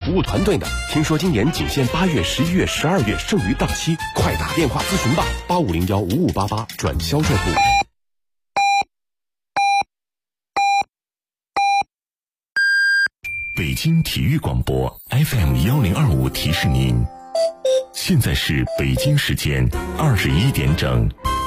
服务团队呢？听说今年仅限8月、11月、12月，剩余档期，快打电话咨询吧，85015588转销售部。 北京体育广播 FM1025提示您，现在是北京时间21点整。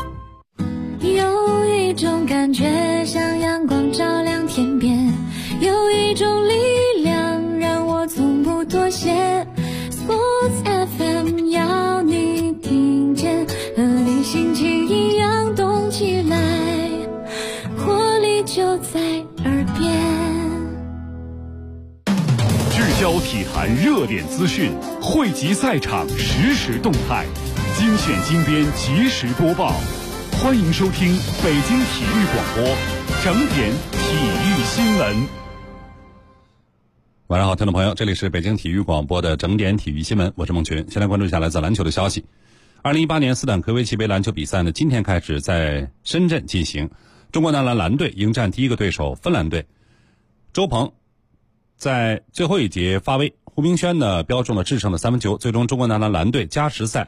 有一种感觉像阳光照亮天边，有一种力量让我从不妥协。 Sports FM 要你听见，和你心情一样动起来，活力就在耳边。 聚焦体坛热点资讯，汇集赛场实时动态，精选精编及时播报。欢迎收听北京体育广播整点体育新闻。 晚上好，听众朋友，这里是北京体育广播的整点体育新闻，我是孟群。先来关注一下来自篮球的消息。2018年斯坦科维奇杯篮球比赛呢，今天开始在深圳进行。中国男篮篮队迎战第一个对手芬兰队。周鹏在最后一节发威，胡明轩呢标中了制胜的三分球，最终中国男篮篮队加时赛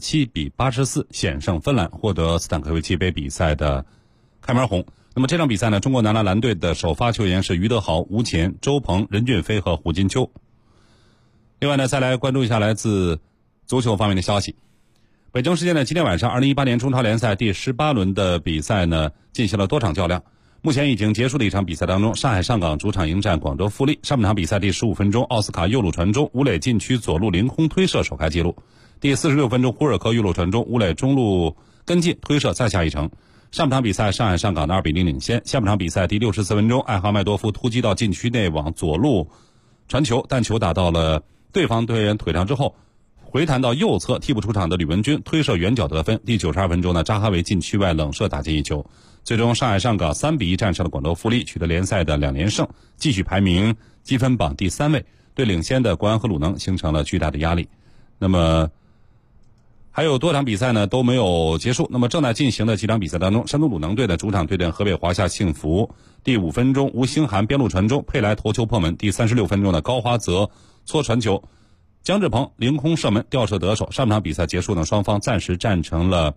87-84险胜芬兰，获得斯坦科维奇杯比赛的开门红。那么这场比赛呢，中国男篮篮队的首发球员是于德豪、吴前、周鹏、任骏飞和胡金秋。另外呢，再来关注一下来自足球方面的消息。北京时间的今天晚上，2018年中超联赛第18轮的比赛呢进行了多场较量。目前已经结束的一场比赛当中，上海上港主场迎战广州富力。上半场比赛第15分钟，奥斯卡右路传中，吴磊禁区左路凌空推射首开纪录。第46分钟，胡尔克右路传中，吴磊中路跟进推射再下一城。上半场比赛上海上港的2-0领先。下半场比赛第64分钟，艾哈迈多夫突击到禁区内往左路传球，但球打到了对方队员腿上之后，回弹到右侧，替补出场的吕文君推射远角得分。第92分钟呢，扎哈维禁区外冷射打进一球。最终上海上港3-1战胜了广州富力，取得联赛的2连胜，继续排名积分榜第3位，对领先的国安和鲁能形成了巨大的压力。那么还有多场比赛呢都没有结束。那么正在进行的几场比赛当中，山东鲁能队的主场对阵河北华夏幸福。第5分钟，吴兴涵边路传中，佩莱头球破门。第36分钟的高花泽搓传球，姜志鹏凌空射门吊射得手。上半场比赛结束呢，双方暂时战成了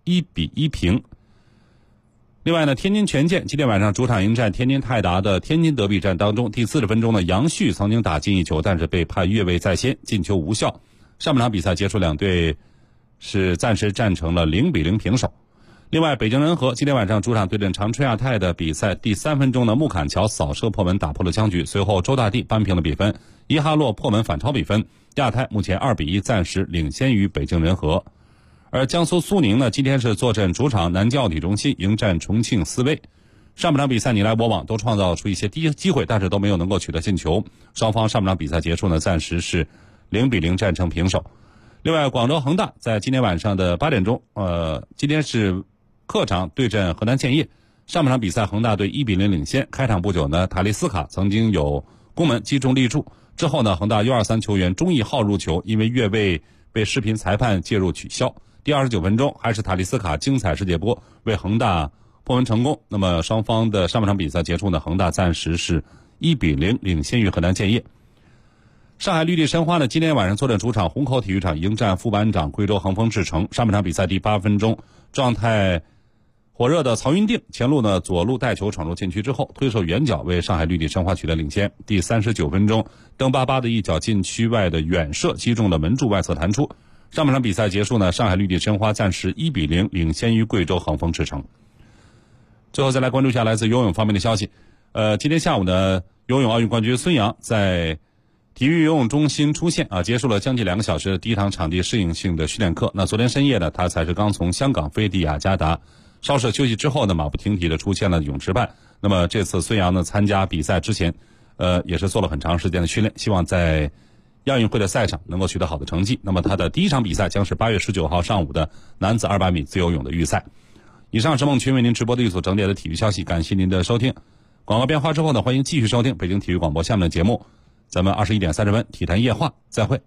1-1平。另外呢，天津权健今天晚上主场迎战天津泰达的天津德比战当中，第40分钟呢，杨旭曾经打进一球，但是被判越位在先，进球无效。上半场比赛结束，两队是暂时战成了0-0平手。另外，北京人和今天晚上主场对阵长春亚泰的比赛，第3分钟呢，穆坎乔扫射破门打破了僵局，随后周大地扳平了比分，伊哈洛破门反超比分，亚泰目前2-1暂时领先于北京人和。而江苏苏宁呢，今天是坐镇主场南京奥体中心迎战重庆斯威。上半场比赛你来我往，都创造出一些机会，但是都没有能够取得进球。双方上半场比赛结束呢，暂时是0-0战成平手。另外，广州恒大在今天晚上的8点钟，今天是客场对阵河南建业。上半场比赛恒大队1-0领先，开场不久呢，塔利斯卡曾经有攻门击中立柱，之后呢，恒大U23球员钟义浩入球，因为越位被视频裁判介入取消。第29分钟，还是塔利斯卡精彩世界波为恒大破门成功。那么双方的上半场比赛结束呢，恒大暂时是1-0领先于河南建业。上海绿地申花呢，今天晚上坐镇主场虹口体育场迎战副班长贵州恒丰智诚。上半场比赛第8分钟，状态火热的曹云定前路呢左路带球闯入禁区之后，推射远角为上海绿地申花取得领先。第39分钟，邓巴巴的一脚禁区外的远射击中了门柱外侧弹出。上半场比赛结束呢，上海绿地申花暂时1-0领先于贵州恒丰智诚。最后再来关注一下来自游泳方面的消息。今天下午呢，游泳奥运冠军孙杨在体育游泳中心出现结束了将近2个小时的第一堂场地适应性的训练课。那昨天深夜呢，他才是刚从香港飞抵雅加达，稍事休息之后呢，马不停蹄的出现了泳池畔。那么这次孙杨呢参加比赛之前，也是做了很长时间的训练，希望在亚运会的赛场能够取得好的成绩。那么他的第一场比赛将是8月19号上午的男子200米自由泳的预赛。以上是孟群为您直播的一组整点的体育消息，感谢您的收听。广告变化之后呢，欢迎继续收听北京体育广播下面的节目。咱们21点30分体坛夜话再会。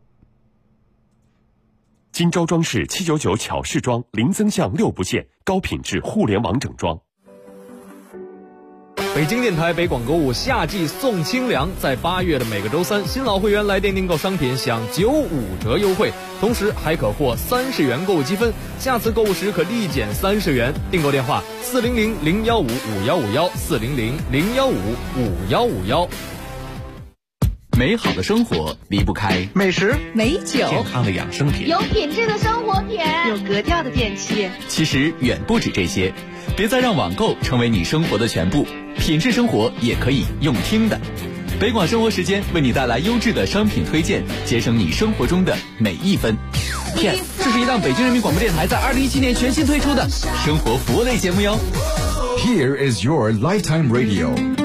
金招装饰799巧饰装，零增项6不限，高品质互联网整装。 北京电台北广购物夏季送清凉，在8月的每个周三，新老会员来电订购商品享95折优惠，同时还可获30元购物积分，下次购物时可立减30元。订购电话400-015-5151，400-015-5151。 美好的生活离不开美食、 美酒、 健康的养生品， 有品质的生活品， 有格调的电器。 其实远不止这些，别再让网购成为你生活的全部，品质生活也可以用听的。北广生活时间为你带来优质的商品推荐，节省你生活中的每一分。 这是一档北京人民广播电台在2017年全新推出的生活服务类节目哟。 Here is your lifetime radio。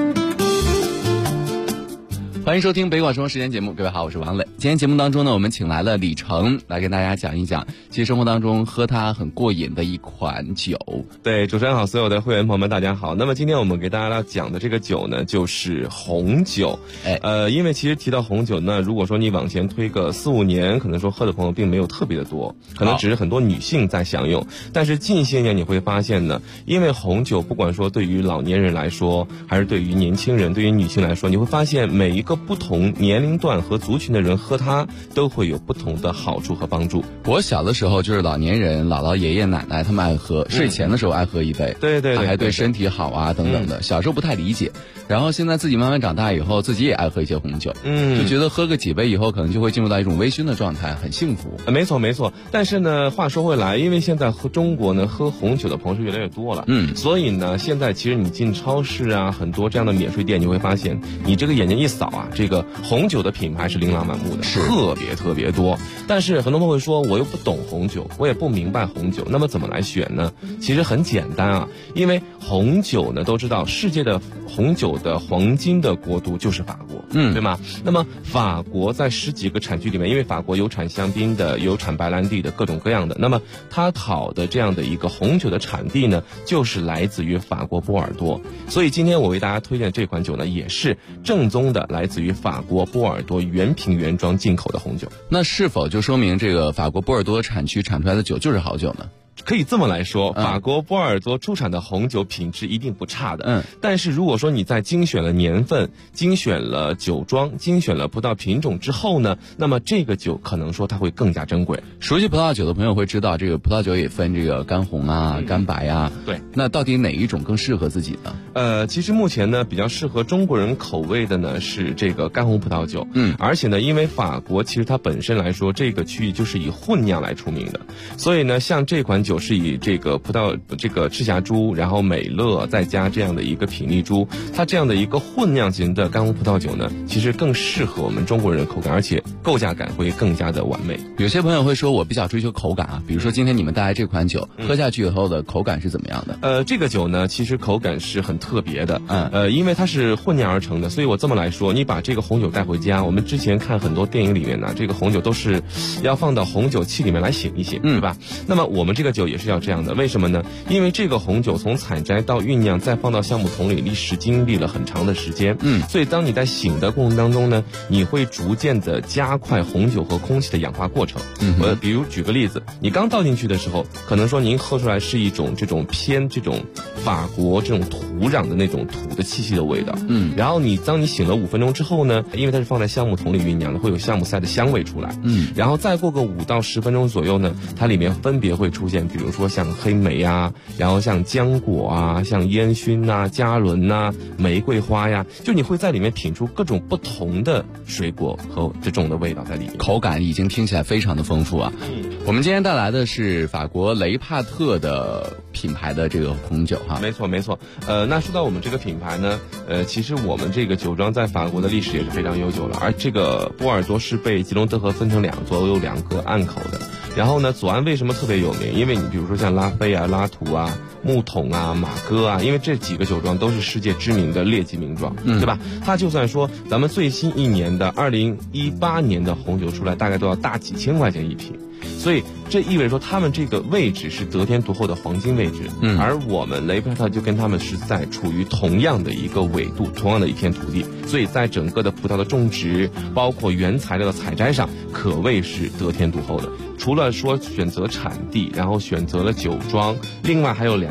欢迎收听北广生活时间节目，各位好，我是王磊。今天节目当中呢，我们请来了李成来跟大家讲一讲，其实生活当中喝它很过瘾的一款酒。 对，主持人好，所有的会员朋友们大家好。那么今天我们给大家讲的这个酒呢，就是红酒。因为其实提到红酒呢，如果说你往前推个4、5年，可能说喝的朋友并没有特别的多，可能只是很多女性在享用。但是近些年你会发现呢，因为红酒不管说对于老年人来说，还是对于年轻人、对于女性来说，你会发现每一个不同年龄段和族群的人喝它都会有不同的好处和帮助。 我小的时候就是老年人、姥姥、爷爷奶奶他们爱喝，睡前的时候爱喝一杯， 对， 还对身体好啊等等的。小时候不太理解，然后现在自己慢慢长大以后，自己也爱喝一些红酒，就觉得喝个几杯以后，可能就会进入到一种微醺的状态，很幸福。 没错。但是呢，话说回来，因为现在中国呢喝红酒的朋友是越来越多了，所以呢，现在其实你进超市啊，很多这样的免税店，你会发现，你这个眼睛一扫啊，这个红酒的品牌是琳琅满目的，特别多。但是很多朋友会说，我又不懂红酒，我也不明白红酒，那么怎么来选呢？其实很简单啊，因为红酒呢都知道，世界的红酒的黄金的国度就是法国，对吗？那么法国在10几个产区里面，因为法国有产香槟的，有产白兰地的，各种各样的，那么它讨的这样的一个红酒的产地呢，就是来自于法国波尔多。所以今天我为大家推荐这款酒呢，也是正宗的来自于法国波尔多原瓶原装进口的红酒。 那是否就说明这个法国波尔多产区产出来的酒就是好酒呢？ 可以这么来说，法国波尔多出产的红酒品质一定不差的。但是如果说你在精选了年份、精选了酒庄、精选了葡萄品种之后呢，那么这个酒可能说它会更加珍贵。 熟悉葡萄酒的朋友会知道，这个葡萄酒也分这个干红啊、干白啊。 对， 那到底哪一种更适合自己呢？ 其实目前呢，比较适合中国人口味的呢是这个干红葡萄酒。而且呢，因为法国其实它本身来说，这个区域就是以混酿来出名的，所以呢，像这款酒是以这个赤霞珠，然后美乐再加这样的一个品丽珠，它这样的一个混酿型的干红葡萄酒呢，其实更适合我们中国人的口感，而且构架感会更加的完美。 有些朋友会说，我比较追求口感啊，比如说今天你们带来这款酒，喝下去以后的口感是怎么样的？ 这个酒呢，其实口感是很特别的，因为它是混酿而成的，所以我这么来说，你把这个红酒带回家，我们之前看很多电影里面呢，这个红酒都是要放到红酒器里面来醒一醒，对吧？那么我们这个酒也是要这样的，为什么呢？因为这个红酒从采摘到酝酿再放到橡木桶里，历时经历了很长的时间，所以当你在醒的过程当中呢，你会逐渐的加快红酒和空气的氧化过程。比如举个例子，你刚倒进去的时候，可能说您喝出来是一种这种偏这种法国这种土壤的那种土的气息的味道，然后当你醒了5分钟之后呢，因为它是放在橡木桶里酝酿的，会有橡木塞的香味出来，然后再过个5到10分钟左右呢，它里面分别会出现，比如说像黑莓啊，然后像浆果啊，像烟熏啊、加仑啊、玫瑰花呀，就你会在里面品出各种不同的水果和这种的味道在里面， 口感已经听起来非常的丰富啊。我们今天带来的是法国雷帕特的品牌的这个红酒哈。 没错。那说到我们这个品牌呢，其实我们这个酒庄在法国的历史也是非常悠久了，而这个波尔多是被吉隆德河分成2座，有2个岸口的。然后呢，左岸为什么特别有名？因为你比如说像拉菲啊、拉图啊、木桶啊、马哥啊，因为这几个酒庄都是世界知名的劣迹名庄，对吧？它就算说咱们最新一年的2018年的红酒出来，大概都要大几千块钱一瓶。所以这意味着说他们这个位置是得天独厚的黄金位置，而我们雷帕特就跟他们是在处于同样的一个纬度，同样的一片土地，所以在整个的葡萄的种植，包括原材料的采摘上，可谓是得天独厚的。除了说选择产地，然后选择了酒庄，另外还有2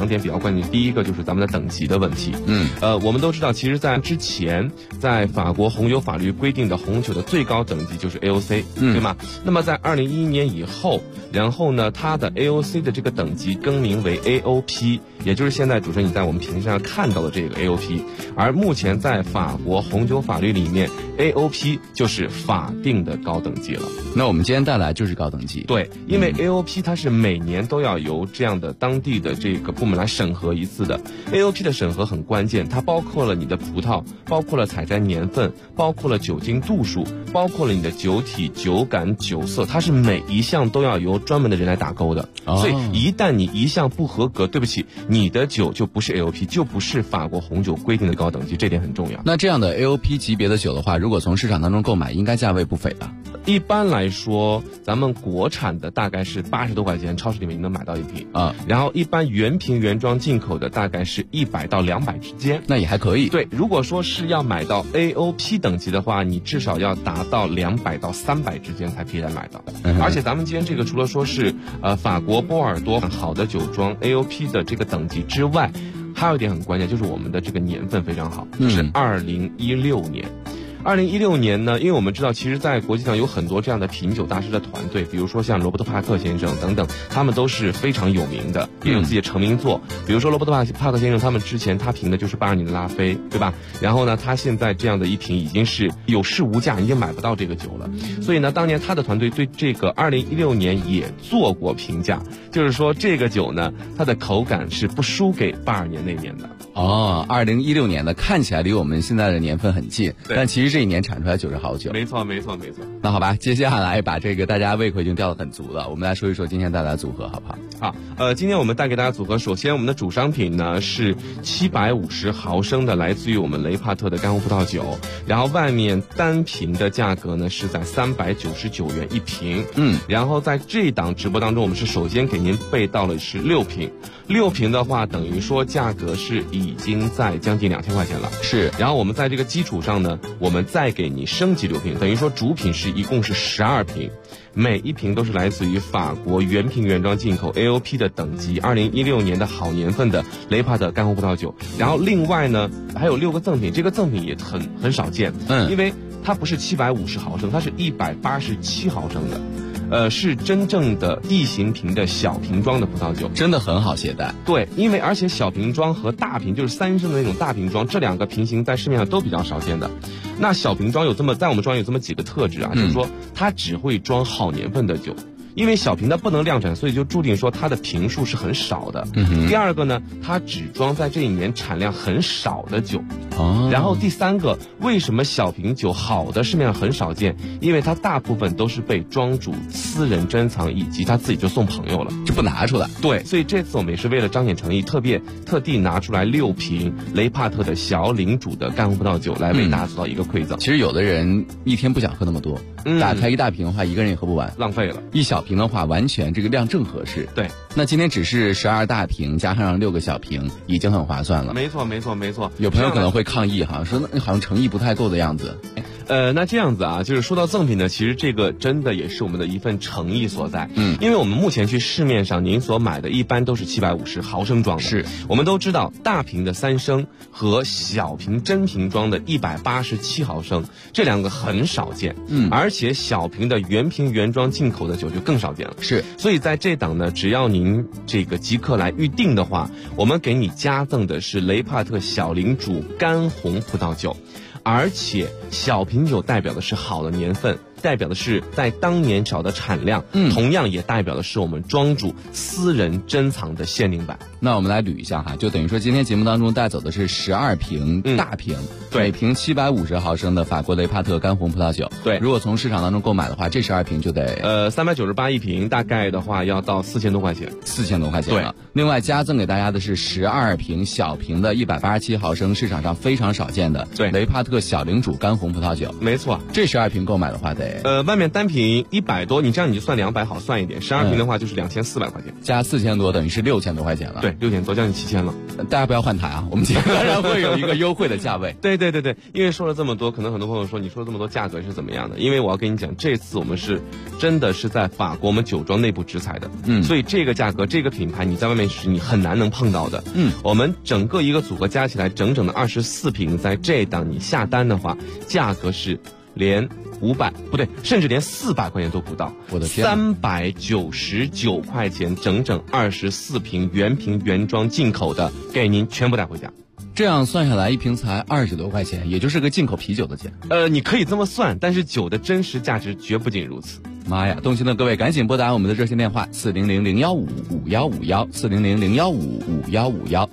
2点比较关键。第一个就是咱们的等级的问题。我们都知道，其实在之前，在法国红酒法律规定的红酒的最高等级就是 AOC，对吗？那么在2011年以后，然后呢，它的 AOC 的这个等级更名为 AOP， 也就是现在主持人你在我们屏幕上看到的这个 AOP。而目前在法国红酒法律里面 ，AOP 就是法定的高等级了。 那我们今天带来就是高等级。 对，因为 AOP 它是每年都要由这样的当地的这个部门来审核一次的。AOP 的审核很关键，它包括了你的葡萄，包括了采摘年份，包括了酒精度数，包括了你的酒体、酒感、酒色，它是每一项都要由专门的人来打勾的。所以一旦你一项不合格，对不起，你的酒就不是 AOP， 就不是法国红酒规定的高等级，这点很重要。 那这样的 AOP 级别的酒的话，如果从市场当中购买，应该价位不菲吧？ 一般来说，咱们国产的大概是80多块钱，超市里面你能买到一瓶啊。然后一般原瓶原装进口的大概是100到200之间， 那也还可以。 对，如果说是要买到 AOP 等级的话，你至少要达到200到300之间才可以来买到。而且咱们今天这个除了说是法国波尔多好的酒庄 AOP 的这个等级之外，还有一点很关键，就是我们的这个年份非常好，就是2016年。2016年呢，因为我们知道，其实在国际上有很多这样的品酒大师的团队，比如说像罗伯特·帕克先生等等，他们都是非常有名的，也有自己的成名作。比如说罗伯特·帕克先生，他们之前他评的就是82年的拉菲，对吧？然后呢，他现在这样的一瓶已经是有市无价，已经买不到这个酒了。所以呢，当年他的团队对这个2016年也做过评价，就是说这个酒呢，它的口感是不输给82年那年的。 2016年的看起来离我们现在的年份很近，但其实这一年产出来酒是好酒。 没错。 那好吧，接下来把这个大家胃口已经吊得很足了，我们来说一说今天带来的组合好不好？ 好，今天我们带给大家组合，首先我们的主商品呢是750毫升的来自于我们雷帕特的干红葡萄酒，然后外面单瓶的价格呢是在399元一瓶。然后在这档直播当中，我们是首先给您备到了是6瓶的话，等于说价格是已经在将近2000块钱了。 是， 然后我们在这个基础上呢，我们再给你升级6瓶，等于说主品一共是12瓶，每一瓶都是来自于法国原瓶原装进口 AOP 的等级，2016年的好年份的雷帕特干红葡萄酒。然后另外呢还有6个赠品，这个赠品也很少见，因为它不是750毫升，它是187毫升的。是真正的地形瓶的小瓶装的葡萄酒， 真的很好携带。 对，而且小瓶装和大瓶就是3升的那种大瓶装，这2个瓶型在市面上都比较少见的。那小瓶装在我们庄有这么几个特质啊，就是说它只会装好年份的酒。因为小瓶它不能量产，所以就注定说它的瓶数是很少的。第二个呢，它只装在这一年产量很少的酒。然后第三个，为什么小瓶酒好的市面上很少见？因为它大部分都是被庄主私人珍藏，以及他自己就送朋友了， 就不拿出来。 对，所以这次我们也是为了彰显诚意，特地拿出来6瓶雷帕特的小领主的干红葡萄酒来为大家做到一个馈赠。 其实有的人一天不想喝那么多，打开一大瓶的话，一个人也喝不完， 浪费了。 一小瓶的话，完全这个量正合适。 对， 那今天只是12大瓶加上6个小瓶，已经很划算了。 没错。 有朋友可能会抗议哈，说那好像诚意不太够的样子。 那这样子啊，就是说到赠品呢，其实这个真的也是我们的一份诚意所在。因为我们目前去市面上您所买的一般都是750毫升装的， 是我们都知道大瓶的3升和小瓶真瓶装的187毫升这2个很少见。而且小瓶的原瓶原装进口的酒就更少见了。 是， 所以在这档呢，只要您这个即刻来预定的话，我们给你加赠的是雷帕特小领主干红葡萄酒。而且小瓶酒代表的是好的年份，代表的是在当年少的产量，同样也代表的是我们庄主私人珍藏的限定版。 那我们来捋一下哈，就等于说今天节目当中带走的是12瓶大瓶，每瓶750毫升的法国雷帕特干红葡萄酒。 对， 如果从市场当中购买的话，这12瓶就得 398一瓶，大概的话要到4000多块钱 ，4000多块钱了。另外加赠给大家的是12瓶小瓶的187毫升，市场上非常少见的雷帕特小领主干红葡萄酒。 没错， 这12瓶购买的话得外面单瓶100多，你这样你就算200好算一点，12瓶的话就是2400块钱， 加4000多等于是6000多块钱了。 对， ，6点多将近7000了。 大家不要换台啊，我们今天当然会有一个优惠的价位。 对，因为说了这么多，可能很多朋友说你说了这么多价格是怎么样的？因为我要跟你讲，这次我们是真的是在法国我们酒庄内部直采的，所以这个价格这个品牌你在外面是你很难能碰到的。我们整个一个组合加起来整整的24瓶，在这档你下单的话，价格是连500不对，甚至连400块钱都不到。 我的天 ，399块钱，整整24瓶原瓶原装进口的，给您全部带回家。 这样算下来，一瓶才20多块钱，也就是个进口啤酒的钱。 你可以这么算，但是酒的真实价值绝不仅如此。 妈呀！动心的各位，赶紧拨打我们的热线电话400-015-5151，400-015-5151。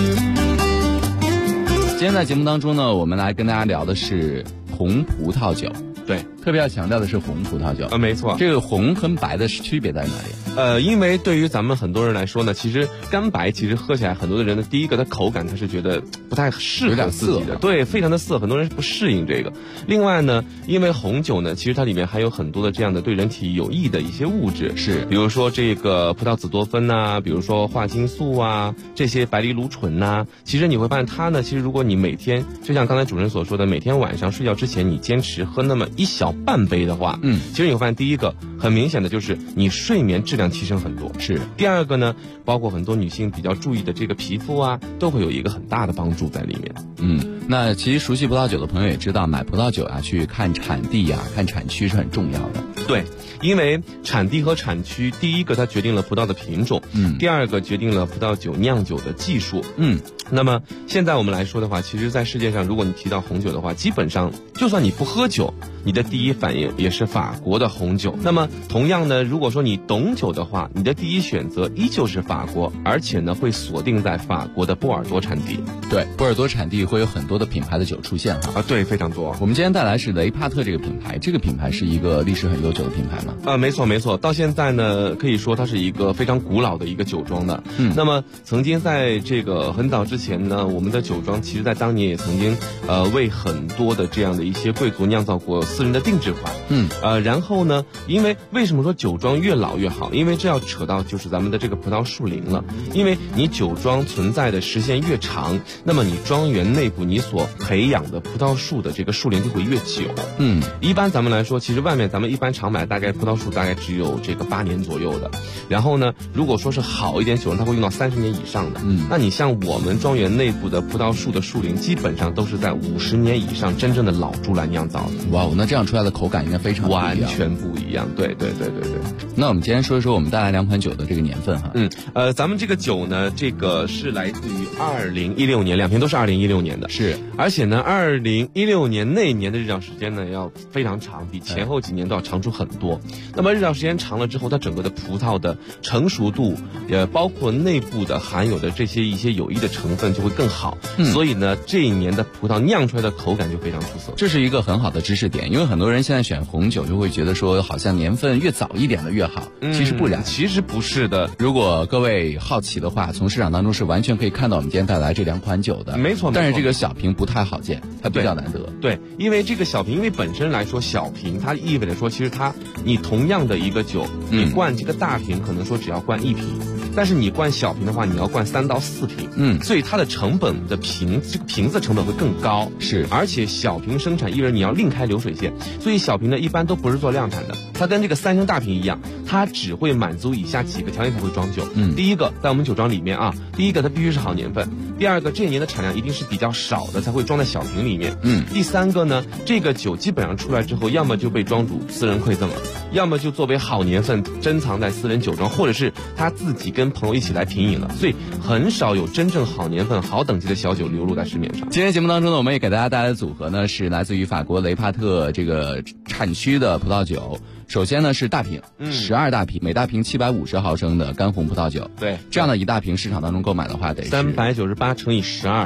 今天在节目当中呢，我们来跟大家聊的是红葡萄酒。 对， 特别要强调的是红葡萄酒。 没错。 这个红和白的区别在哪里？ 因为对于咱们很多人来说呢，其实干白其实喝起来，很多的人呢，第一个它口感它是觉得不太适合自己的，对，非常的涩，很多人是不适应这个。另外呢，因为红酒呢，其实它里面还有很多的这样的对人体有益的一些物质， 是， 比如说这个葡萄紫多酚呐，比如说花青素啊，这些白藜芦醇呐，其实你会发现它呢，其实如果你每天就像刚才主持人所说的，每天晚上睡觉之前你坚持喝那么一小半杯的话，其实你会发现第一个很明显的就是你睡眠质量提升很多。 是。 第二个呢，包括很多女性比较注意的这个皮肤啊，都会有一个很大的帮助在里面。 那其实熟悉葡萄酒的朋友也知道，买葡萄酒啊，去看产地啊，看产区是很重要的。 对，因为产地和产区，第一个它决定了葡萄的品种，第二个决定了葡萄酒酿酒的技术。那么现在我们来说的话，其实在世界上，如果你提到红酒的话，基本上就算你不喝酒，你的第一反应也是法国的红酒。那么同样呢，如果说你懂酒的话，你的第一选择依旧是法国，而且呢会锁定在法国的波尔多产地。 对，波尔多产地会有很多的品牌的酒出现啊，对，非常多。 我们今天带来是雷帕特这个品牌，这个品牌是一个历史很悠久的品牌吗？ 没错，到现在呢，可以说它是一个非常古老的一个酒庄的。那么曾经在这个很早之前呢，我们的酒庄其实在当年也曾经为很多的这样的一些贵族酿造过私人的定制款。然后呢，因为为什么说酒庄越老越好？因为这要扯到就是咱们的这个葡萄树龄了。因为你酒庄存在的时间越长，那么你庄园内部你所培养的葡萄树的这个树龄就会越久。一般咱们来说，其实外面咱们一般常买大概葡萄树大概只有这个8年左右的。然后呢，如果说是好一点酒庄，它会用到30年以上的。那你像我们庄园内部的葡萄树的树龄，基本上都是在50年以上，真正的老株来酿造的。 哇，那这样出来的口感应该非常不一样， 完全不一样。对。 那我们今天说一说我们带来2款酒的这个年份哈。 咱们这个酒呢，这个是来自于2016年，2瓶都是2016年的。 是， 而且呢，2016年那年的日照时间呢要非常长，比前后几年都要长出很多。那么日照时间长了之后，它整个的葡萄的成熟度，也包括内部的含有的这些一些有益的成分就会更好。所以呢，这一年的葡萄酿出来的口感就非常出色。 这是一个很好的知识点，因为很多人现在选红酒就会觉得说，好像年份越早一点的越好。其实不然， 其实不是的。 如果各位好奇的话，从市场当中是完全可以看到我们今天带来这2款酒的。 没错。 但是这个小瓶不太好见，它比较难得。 对，因为这个小瓶，因为本身来说小瓶，它意味着说，其实你同样的一个酒，你灌这个大瓶可能说只要灌1瓶，但是你灌小瓶的话，你要灌3到4瓶。所以它的成本的这个瓶子成本会更高。 是， 而且小瓶生产意味着你要另开流水线，所以小瓶呢一般都不是做量产的，它跟这个3升大瓶一样，它只会满足以下几个条件才会装酒。第一个，在我们酒庄里面啊，第一个它必须是好年份，第二个这一年的产量一定是比较少的才会装在小瓶里面。第三个呢，这个酒基本上出来之后，要么就被庄主私人馈赠了，要么就作为好年份珍藏在私人酒庄，或者是他自己跟朋友一起来品饮了，所以很少有真正好年份好等级的小酒流露在市面上。 今天节目当中呢，我们也给大家带来的组合呢，是来自于法国雷帕特这个产区的葡萄酒。首先呢是大瓶，12大瓶，每大瓶750毫升的干红葡萄酒。 对， 这样的一大瓶市场当中购买的话，得是 398乘以12，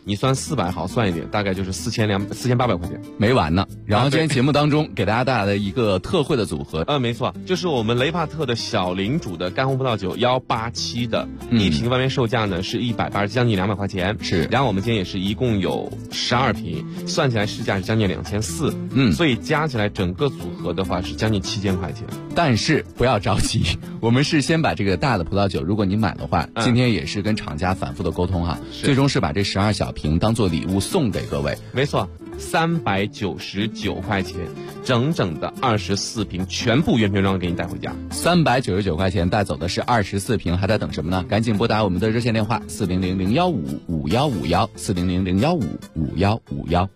你算400好算一点，大概就是4800块钱， 没完呢。然后今天节目当中给大家带来的一个特惠的组合， 没错，就是我们雷帕特的小龄主的干红葡萄酒187的，一瓶外面售价呢是180，将近200块钱。 是， 然后我们今天也是一共有12瓶，算起来市价是将近2400，所以加起来整个组合的话是将近7000块钱。 但是不要着急，我们是先把这个大的葡萄酒，如果你买的话，今天也是跟厂家反复的沟通哈，最终是把这12小瓶当做礼物送给各位。 没错，399块钱，整整的24瓶，全部原瓶装给你带回家。 399块钱带走的是24瓶，还在等什么呢？赶紧拨打我们的热线电话400-015-5151，400-015-5151。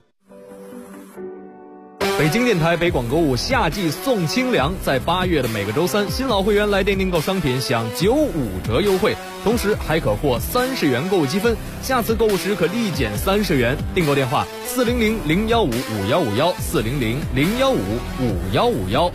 北京电台北广购物夏季送清凉，在8月的每个周三，新老会员来电订购商品享95折优惠，同时还可获30元购物积分，下次购物时可立减30元。订购电话400-015-5151，400-015-5151。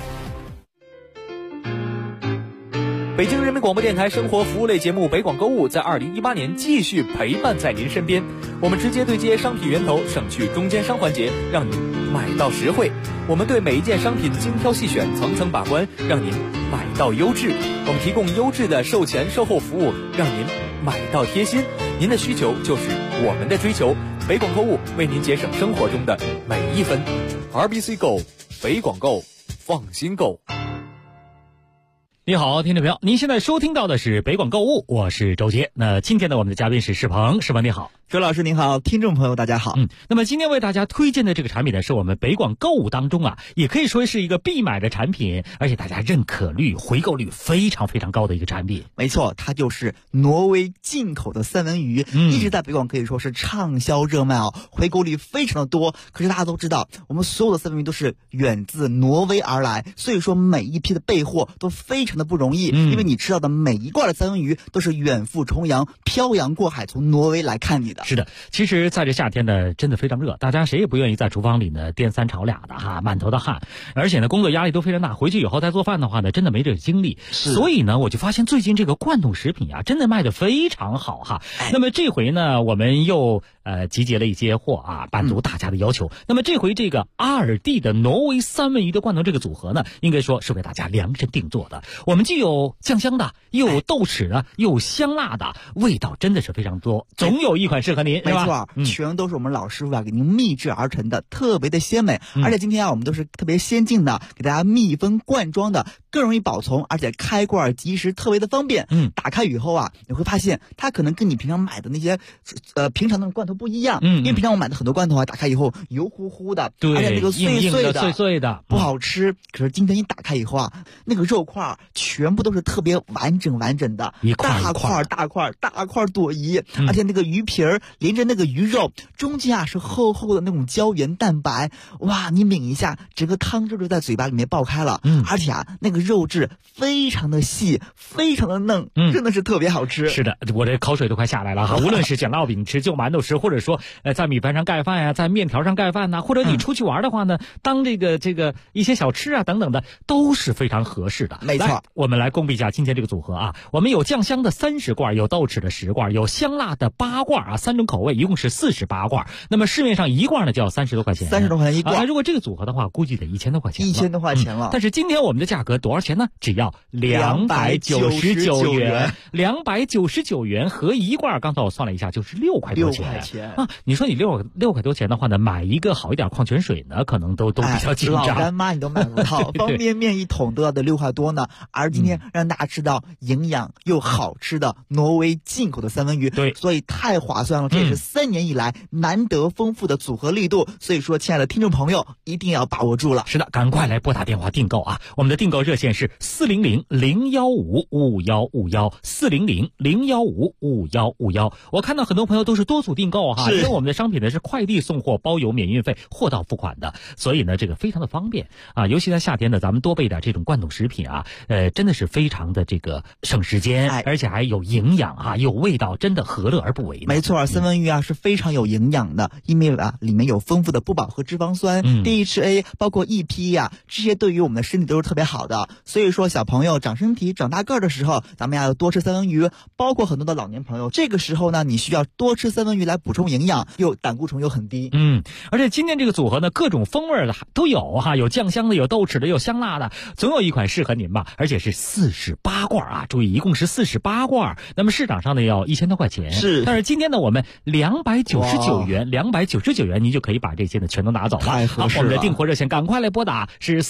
北京人民广播电台生活服务类节目北广购物在2018年继续陪伴在您身边，我们直接对接商品源头，省去中间商环节，让您买到实惠。我们对每一件商品精挑细选，层层把关，让您买到优质。我们提供优质的售前售后服务，让您买到贴心。您的需求就是我们的追求，北广购物为您节省生活中的每一分。RBC Go， 北广购，放心购。 你好，听众朋友，您现在收听到的是北广购物，我是周杰。那今天呢，我们的嘉宾是世鹏，世鹏你好。 周老师您好，听众朋友大家好。 那么今天为大家推荐的这个产品呢，是我们北广购物当中也可以说是一个必买的产品，而且大家认可率、回购率非常非常高的一个产品。 没错，它就是挪威进口的三文鱼，一直在北广可以说是畅销热卖回购率非常的多。可是大家都知道，我们所有的三文鱼都是远自挪威而来，所以说每一批的备货都非常的不容易，因为你吃到的每一罐的三文鱼都是远赴重洋、漂洋过海从挪威来看你的。 是的，其实在这夏天呢，真的非常热，大家谁也不愿意在厨房里呢颠3炒2的满头的汗，而且呢工作压力都非常大，回去以后再做饭的话呢，真的没这个精力。所以呢，我就发现最近这个罐头食品真的卖得非常好哈。那么这回呢，我们又集结了一些货满足大家的要求。那么这回这个阿尔蒂的挪威三文鱼的罐头这个组合呢，应该说是为大家量身定做的。我们既有酱香的，又有豆豉的，又有香辣的，味道真的是非常多，总有一款适合您， 没错，全都是我们老师傅给您秘制而成的，特别的鲜美。而且今天我们都是特别先进的，给大家密封罐装的，更容易保存，而且开罐即食，特别的方便。打开以后你会发现它可能跟你平常买的那些平常的罐头不一样，因为平常我买的很多罐头打开以后油乎乎的， 对， 而且那个碎碎的不好吃。可是今天一打开以后那个肉块全部都是特别完整的，大块朵颐，而且那个鱼皮连着那个鱼肉中间是厚厚的那种胶原蛋白，哇，你抿一下，整个汤汁就在嘴巴里面爆开了。而且那个肉质非常的细，非常的嫩，真的是特别好吃。 是的，我这口水都快下来了哈。无论是卷烙饼吃、就馒头吃，或者说在米饭上盖饭在面条上盖饭或者你出去玩的话呢，当这个一些小吃等等的，都是非常合适的。 没错， 我们来公布一下今天这个组合我们有酱香的30罐，有豆豉的10罐，有香辣的8罐3种口味，一共是48罐。那么市面上一罐呢就要30多块钱 ，30多块钱一罐。 如果这个组合的话，估计得1000多块钱 ，1000多块钱了。 但是今天我们的价格多少钱呢？只要299元，299元合一罐。刚才我算了一下，就是6块多钱你说你6块多钱的话呢，买一个好一点矿泉水呢，可能都比较紧张。 老干妈你都买不到，方便面一桶都要得6块多呢。而今天让大家吃到营养又好吃的挪威进口的三文鱼， 对， 所以太划算了。这也是3年以来难得丰富的组合力度，所以说亲爱的听众朋友一定要把握住了。 是的，赶快来拨打电话订购我们的订购热线是400-015-5151，400-015-5151。我看到很多朋友都是多组订购因为我们的商品呢是快递送货，包邮免运费，货到付款的，所以呢这个非常的方便尤其在夏天呢，咱们多备点这种罐头食品真的是非常的这个省时间，而且还有营养有味道，真的何乐而不为呢？ 没错，三文鱼是非常有营养的，因为里面有丰富的不饱和脂肪酸、DHA， 包括 EPA 这些对于我们的身体都是特别好的。所以说小朋友长身体、长大个儿的时候，咱们要多吃三文鱼，包括很多的老年朋友，这个时候呢，你需要多吃三文鱼来补补充营养，又胆固醇又很低。 而且今天这个组合呢，各种风味的都有哈，有酱香的，有豆豉的，有香辣的，总有一款适合您吧。而且是48罐啊，注意一共是48罐。那么市场上呢要1000多块钱， 是。 但是今天呢我们299元，您就可以把这些呢全都拿走了。 太合适了。 好，我们的订货热线赶快来拨打，是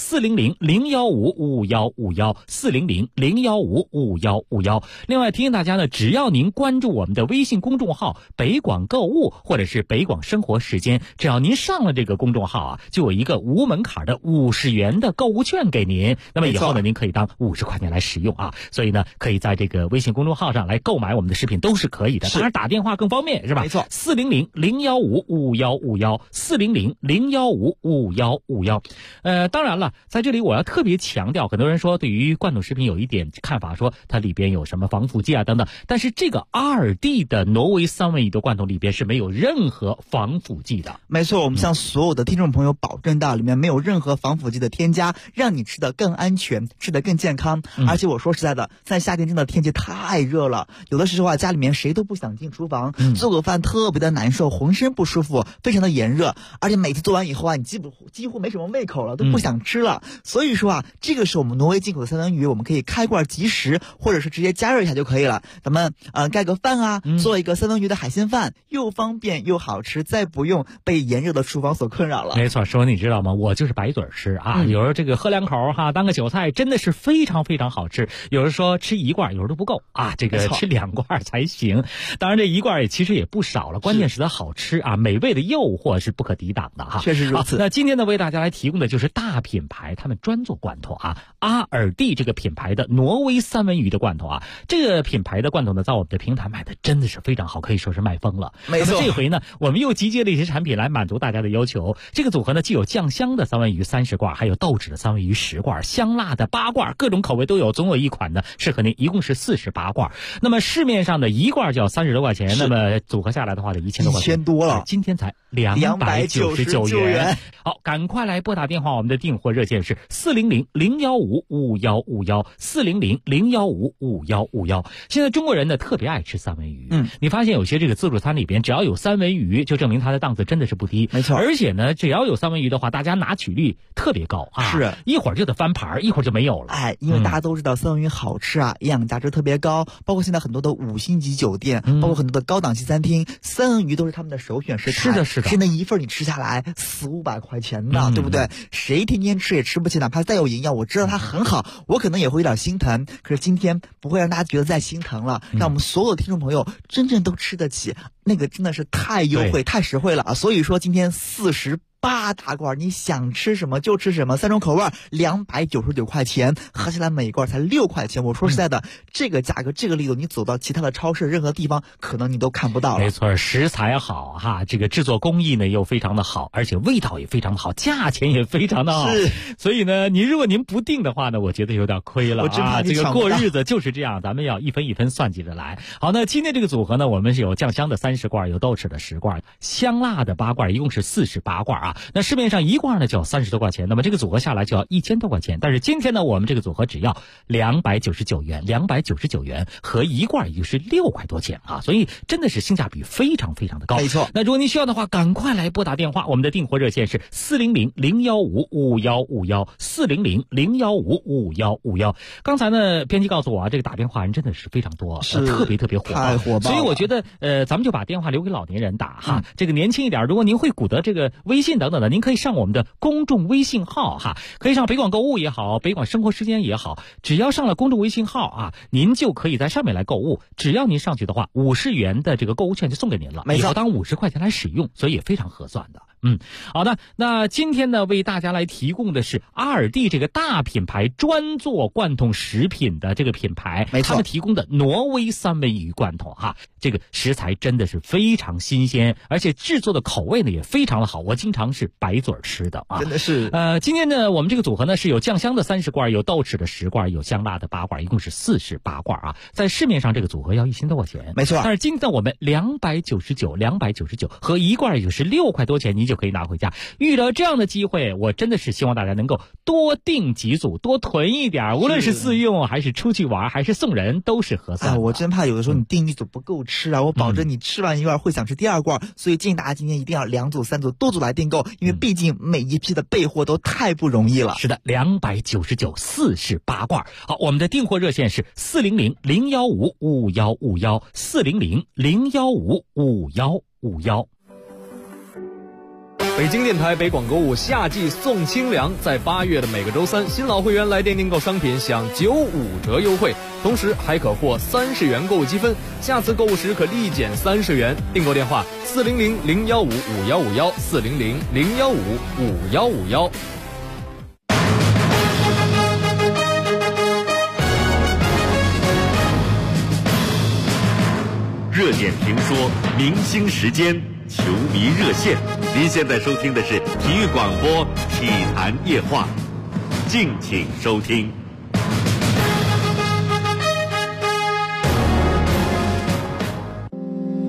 400-015-5151，400-015-5151。另外提醒大家呢，只要您关注我们的微信公众号北广购物或者是北广生活时间，只要您上了这个公众号啊，就有一个无门槛的50元的购物券给您。那么以后呢，您可以当50块钱来使用啊。所以呢，可以在这个微信公众号上来购买我们的食品都是可以的。当然打电话更方便是吧？ 没错 ，400-015-5151，400-015-5151。当然了，在这里我要特别强调，很多人说对于罐头食品有一点看法，说它里边有什么防腐剂啊等等，但是这个阿尔蒂的挪威三文鱼的罐头里边是没有任何防腐剂的。 没错，我们向所有的听众朋友保证到，里面没有任何防腐剂的添加，让你吃得更安全，吃得更健康。而且我说实在的，在夏天真的天气太热了，有的时候啊，家里面谁都不想进厨房，做个饭特别的难受，浑身不舒服，非常的炎热，而且每次做完以后啊，你几乎没什么胃口了，都不想吃了。所以说啊，这个是我们挪威进口的三文鱼，我们可以开罐即食，或者是直接加热一下就可以了。咱们盖个饭啊，做一个三文鱼的海鲜饭，又方便又好吃，再不用被炎热的厨房所困扰了。 没错，说你知道吗？我就是白嘴吃啊，有时候这个喝两口哈，当个韭菜，真的是非常非常好吃。有人说吃1罐，有时候都不够啊，这个吃2罐才行。当然这1罐其实也不少了，关键是它好吃啊，美味的诱惑是不可抵挡的哈。 确实如此。 那今天呢，为大家来提供的就是大品牌他们专做罐头啊，阿尔蒂这个品牌的挪威三文鱼的罐头啊，这个品牌的罐头呢，在我们的平台卖的真的是非常好，可以说是卖疯了。 没错。 这回呢，我们又集结了一些产品来满足大家的要求。这个组合呢，既有酱香的三文鱼30罐，还有豆豉的三文鱼10罐，香辣的8罐，各种口味都有，总有一款呢适合您，一共是48罐。那么市面上的1罐就要30多块钱，那么组合下来的话呢，1000多块钱， 1000多了， 今天才299元。好，赶快来拨打电话，我们的订货热线是400-015-5151，400-015-5151。现在中国人呢特别爱吃三文鱼，你发现有些这个自助餐里边只要有三文鱼，就证明它的档次真的是不低。 没错， 而且呢，只要有三文鱼的话，大家拿取率特别高啊， 是一会儿就得翻盘，一会儿就没有了。 因为大家都知道三文鱼好吃啊，营养价值特别高，包括现在很多的5星级酒店，包括很多的高档级餐厅，三文鱼都是他们的首选食材。 是的，是的， 是那一份你吃下来400-500块钱的，对不对？谁天天吃也吃不起，哪怕再有营养，我知道它很好，我可能也会有点心疼。可是今天不会让大家觉得再心疼了，让我们所有的听众朋友真正都吃得起，那个真的是太优惠、太实惠了啊！所以说今天48大罐，你想吃什么就吃什么，3种口味，299块钱，合起来每一罐才6块钱。我说实在的，这个价格、这个力度，你走到其他的超市、任何地方，可能你都看不到了。 没错，食材好哈，这个制作工艺呢又非常的好，而且味道也非常的好，价钱也非常的好。 是， 所以呢，如果您不定的话呢，我觉得有点亏了啊。这个过日子就是这样，咱们要一分一分算计着来。好，那今天这个组合呢，我们是有酱香的30罐，有豆豉的10罐，香辣的8罐，一共是48罐啊。那市面上1罐呢就要30多块钱，那么这个组合下来就要1000多块钱。但是今天呢，我们这个组合只要299元，299元和1罐也就是6块多钱啊，所以真的是性价比非常非常的高。 没错。 那如果您需要的话，赶快来拨打电话，我们的订货热线是400-015-5151，400-015-5151。刚才呢，编辑告诉我啊，这个打电话人真的是非常多，特别火爆， 太火爆了。 所以我觉得咱们就把电话留给老年人打哈，这个年轻一点，如果您会鼓捣这个微信等等的，您可以上我们的公众微信号哈，可以上北广购物也好，北广生活时间也好，只要上了公众微信号啊，您就可以在上面来购物。只要您上去的话，50元的这个购物券就送给您了， 没错， 以后当50块钱来使用，所以也非常合算的。好的，那今天呢，为大家来提供的是阿尔蒂这个大品牌专做罐头食品的这个品牌， 没错， 他们提供的挪威三文鱼罐头哈，这个食材真的是非常新鲜，而且制作的口味呢也非常的好，我经常是白嘴吃的啊， 真的是。 今天呢，我们这个组合呢是有酱香的30罐，有豆豉的10罐，有香辣的8罐，一共是48罐啊。在市面上这个组合要1000多块钱， 没错。 但是今天我们299和1罐也就是6块多钱，您就就可以拿回家。遇到这样的机会，我真的是希望大家能够多订几组，多囤一点，无论是自用还是出去玩还是送人，都是合算的。 我真怕有的时候你订一组不够吃啊，我保证你吃完一罐会想吃第二罐，所以建议大家今天一定要2组3组多组来订购，因为毕竟每一批的备货都太不容易了。 是的，299，48罐。好，我们的订货热线是400-015-5151，400-015-5151。 北京电台北广购物夏季送清凉，在8月的每个周三，新老会员来电订购商品享95折优惠，同时还可获30元购物积分，下次购物时可立减30元。订购电话400-015-5151，400-015-5151。 热点评说，明星时间，球迷热线。您现在收听的是体育广播《体坛夜话》，敬请收听。